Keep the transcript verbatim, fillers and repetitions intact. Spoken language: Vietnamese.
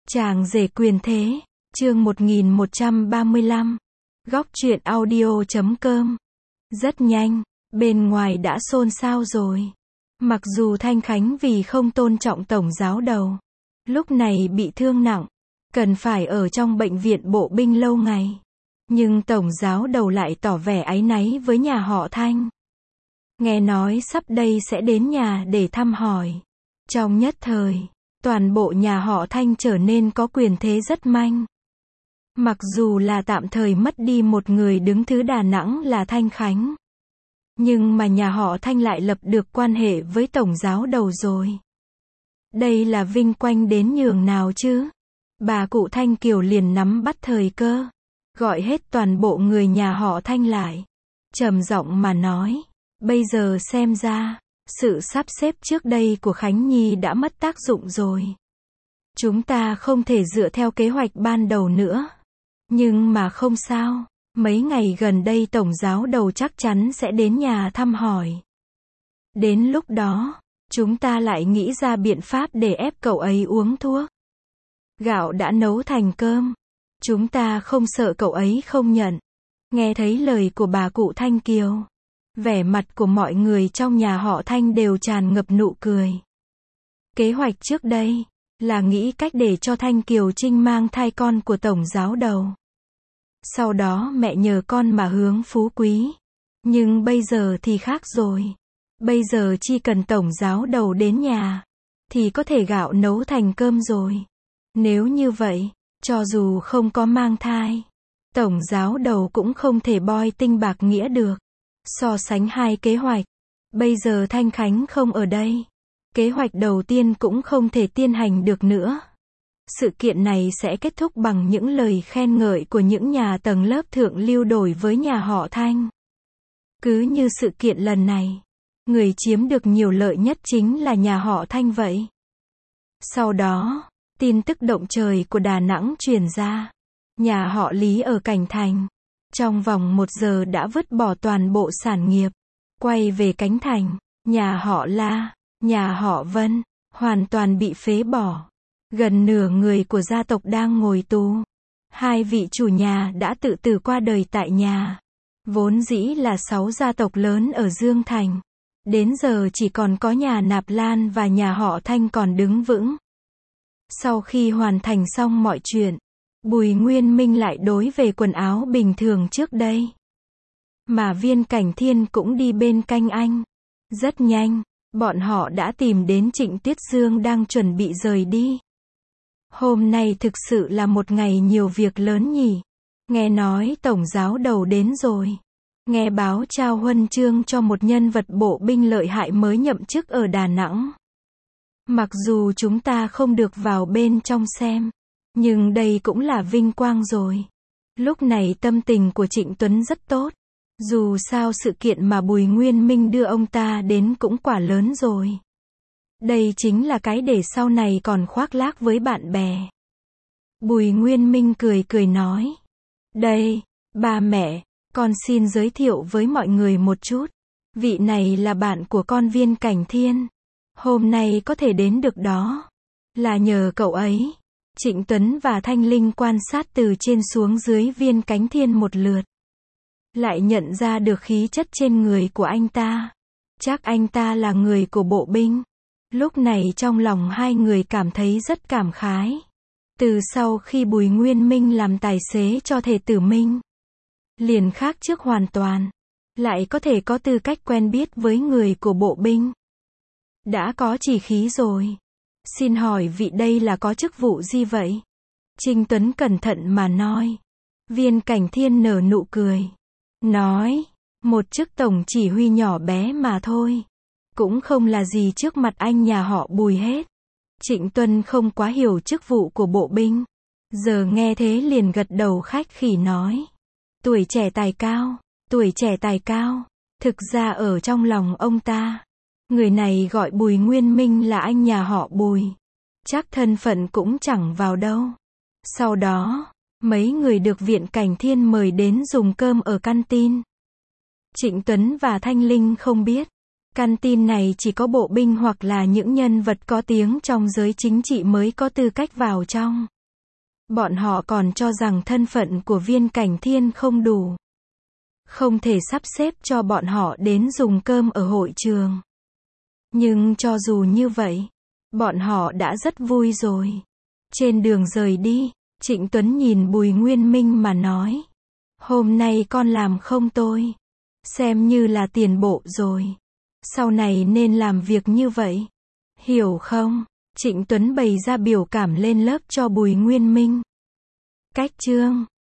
Chàng rể quyền thế, chương một nghìn một trăm ba mươi lăm, góc truyện audio chấm com. Rất nhanh, bên ngoài đã xôn xao rồi. Mặc dù Thanh Khánh vì không tôn trọng tổng giáo đầu, lúc này bị thương nặng, cần phải ở trong bệnh viện bộ binh lâu ngày. Nhưng tổng giáo đầu lại tỏ vẻ áy náy với nhà họ Thanh. Nghe nói sắp đây sẽ đến nhà để thăm hỏi. Trong nhất thời, toàn bộ nhà họ Thanh trở nên có quyền thế rất manh. Mặc dù là tạm thời mất đi một người đứng thứ Đà Nẵng là Thanh Khánh, nhưng mà nhà họ Thanh lại lập được quan hệ với tổng giáo đầu rồi. Đây là vinh quang đến nhường nào chứ? Bà cụ Thanh Kiều liền nắm bắt thời cơ, gọi hết toàn bộ người nhà họ Thanh lại, trầm giọng mà nói, bây giờ xem ra, sự sắp xếp trước đây của Khánh Nhi đã mất tác dụng rồi. Chúng ta không thể dựa theo kế hoạch ban đầu nữa. Nhưng mà không sao, mấy ngày gần đây tổng giáo đầu chắc chắn sẽ đến nhà thăm hỏi. Đến lúc đó, chúng ta lại nghĩ ra biện pháp để ép cậu ấy uống thuốc. Gạo đã nấu thành cơm, chúng ta không sợ cậu ấy không nhận. Nghe thấy lời của bà cụ Thanh Kiều, vẻ mặt của mọi người trong nhà họ Thanh đều tràn ngập nụ cười. Kế hoạch trước đây là nghĩ cách để cho Thanh Kiều Trinh mang thai con của tổng giáo đầu. Sau đó mẹ nhờ con mà hướng phú quý. Nhưng bây giờ thì khác rồi. Bây giờ chỉ cần tổng giáo đầu đến nhà, thì có thể gạo nấu thành cơm rồi. Nếu như vậy, cho dù không có mang thai, tổng giáo đầu cũng không thể boi tinh bạc nghĩa được. So sánh hai kế hoạch, bây giờ Thanh Khánh không ở đây. Kế hoạch đầu tiên cũng không thể tiến hành được nữa. Sự kiện này sẽ kết thúc bằng những lời khen ngợi của những nhà tầng lớp thượng lưu đổi với nhà họ Thanh. Cứ như sự kiện lần này, người chiếm được nhiều lợi nhất chính là nhà họ Thanh vậy. Sau đó, tin tức động trời của Đà Nẵng truyền ra. Nhà họ Lý ở Cảnh Thành, trong vòng một giờ đã vứt bỏ toàn bộ sản nghiệp, quay về Cánh Thành. Nhà họ La, nhà họ Vân, hoàn toàn bị phế bỏ. Gần nửa người của gia tộc đang ngồi tù. Hai vị chủ nhà đã tự tử qua đời tại nhà. Vốn dĩ là sáu gia tộc lớn ở Dương Thành. Đến giờ chỉ còn có nhà Nạp Lan và nhà họ Thanh còn đứng vững. Sau khi hoàn thành xong mọi chuyện, Bùi Nguyên Minh lại đối về quần áo bình thường trước đây. Mà Viên Cảnh Thiên cũng đi bên cạnh anh. Rất nhanh, bọn họ đã tìm đến Trịnh Tuyết Dương đang chuẩn bị rời đi. Hôm nay thực sự là một ngày nhiều việc lớn nhỉ. Nghe nói tổng giáo đầu đến rồi. Nghe báo trao huân chương cho một nhân vật bộ binh lợi hại mới nhậm chức ở Đà Nẵng. Mặc dù chúng ta không được vào bên trong xem, nhưng đây cũng là vinh quang rồi. Lúc này tâm tình của Trịnh Tuấn rất tốt. Dù sao sự kiện mà Bùi Nguyên Minh đưa ông ta đến cũng quả lớn rồi. Đây chính là cái để sau này còn khoác lác với bạn bè. Bùi Nguyên Minh cười cười nói. Đây, ba mẹ, con xin giới thiệu với mọi người một chút. Vị này là bạn của con Viên Cảnh Thiên. Hôm nay có thể đến được đó, là nhờ cậu ấy. Trịnh Tuấn và Thanh Linh quan sát từ trên xuống dưới Viên Cảnh Thiên một lượt. Lại nhận ra được khí chất trên người của anh ta. Chắc anh ta là người của bộ binh. Lúc này trong lòng hai người cảm thấy rất cảm khái. Từ sau khi Bùi Nguyên Minh làm tài xế cho Thể Tử Minh, liền khác trước hoàn toàn. Lại có thể có tư cách quen biết với người của bộ binh. Đã có chỉ khí rồi. Xin hỏi vị đây là có chức vụ gì vậy? Trinh Tuấn cẩn thận mà nói. Viên Cảnh Thiên nở nụ cười. Nói, một chức tổng chỉ huy nhỏ bé mà thôi. Cũng không là gì trước mặt anh nhà họ Bùi hết. Trịnh Tuấn không quá hiểu chức vụ của bộ binh. Giờ nghe thế liền gật đầu khách khỉ nói. Tuổi trẻ tài cao, tuổi trẻ tài cao. Thực ra ở trong lòng ông ta, người này gọi Bùi Nguyên Minh là anh nhà họ Bùi. Chắc thân phận cũng chẳng vào đâu. Sau đó, mấy người được Viện Cảnh Thiên mời đến dùng cơm ở canteen. Trịnh Tuấn và Thanh Linh không biết. Canteen này chỉ có bộ binh hoặc là những nhân vật có tiếng trong giới chính trị mới có tư cách vào trong. Bọn họ còn cho rằng thân phận của Viên Cảnh Thiên không đủ. Không thể sắp xếp cho bọn họ đến dùng cơm ở hội trường. Nhưng cho dù như vậy, bọn họ đã rất vui rồi. Trên đường rời đi, Trịnh Tuấn nhìn Bùi Nguyên Minh mà nói. Hôm nay con làm không tồi. Xem như là tiền bộ rồi. Sau này nên làm việc như vậy. Hiểu không? Trịnh Tuấn bày ra biểu cảm lên lớp cho Bùi Nguyên Minh. Cách chương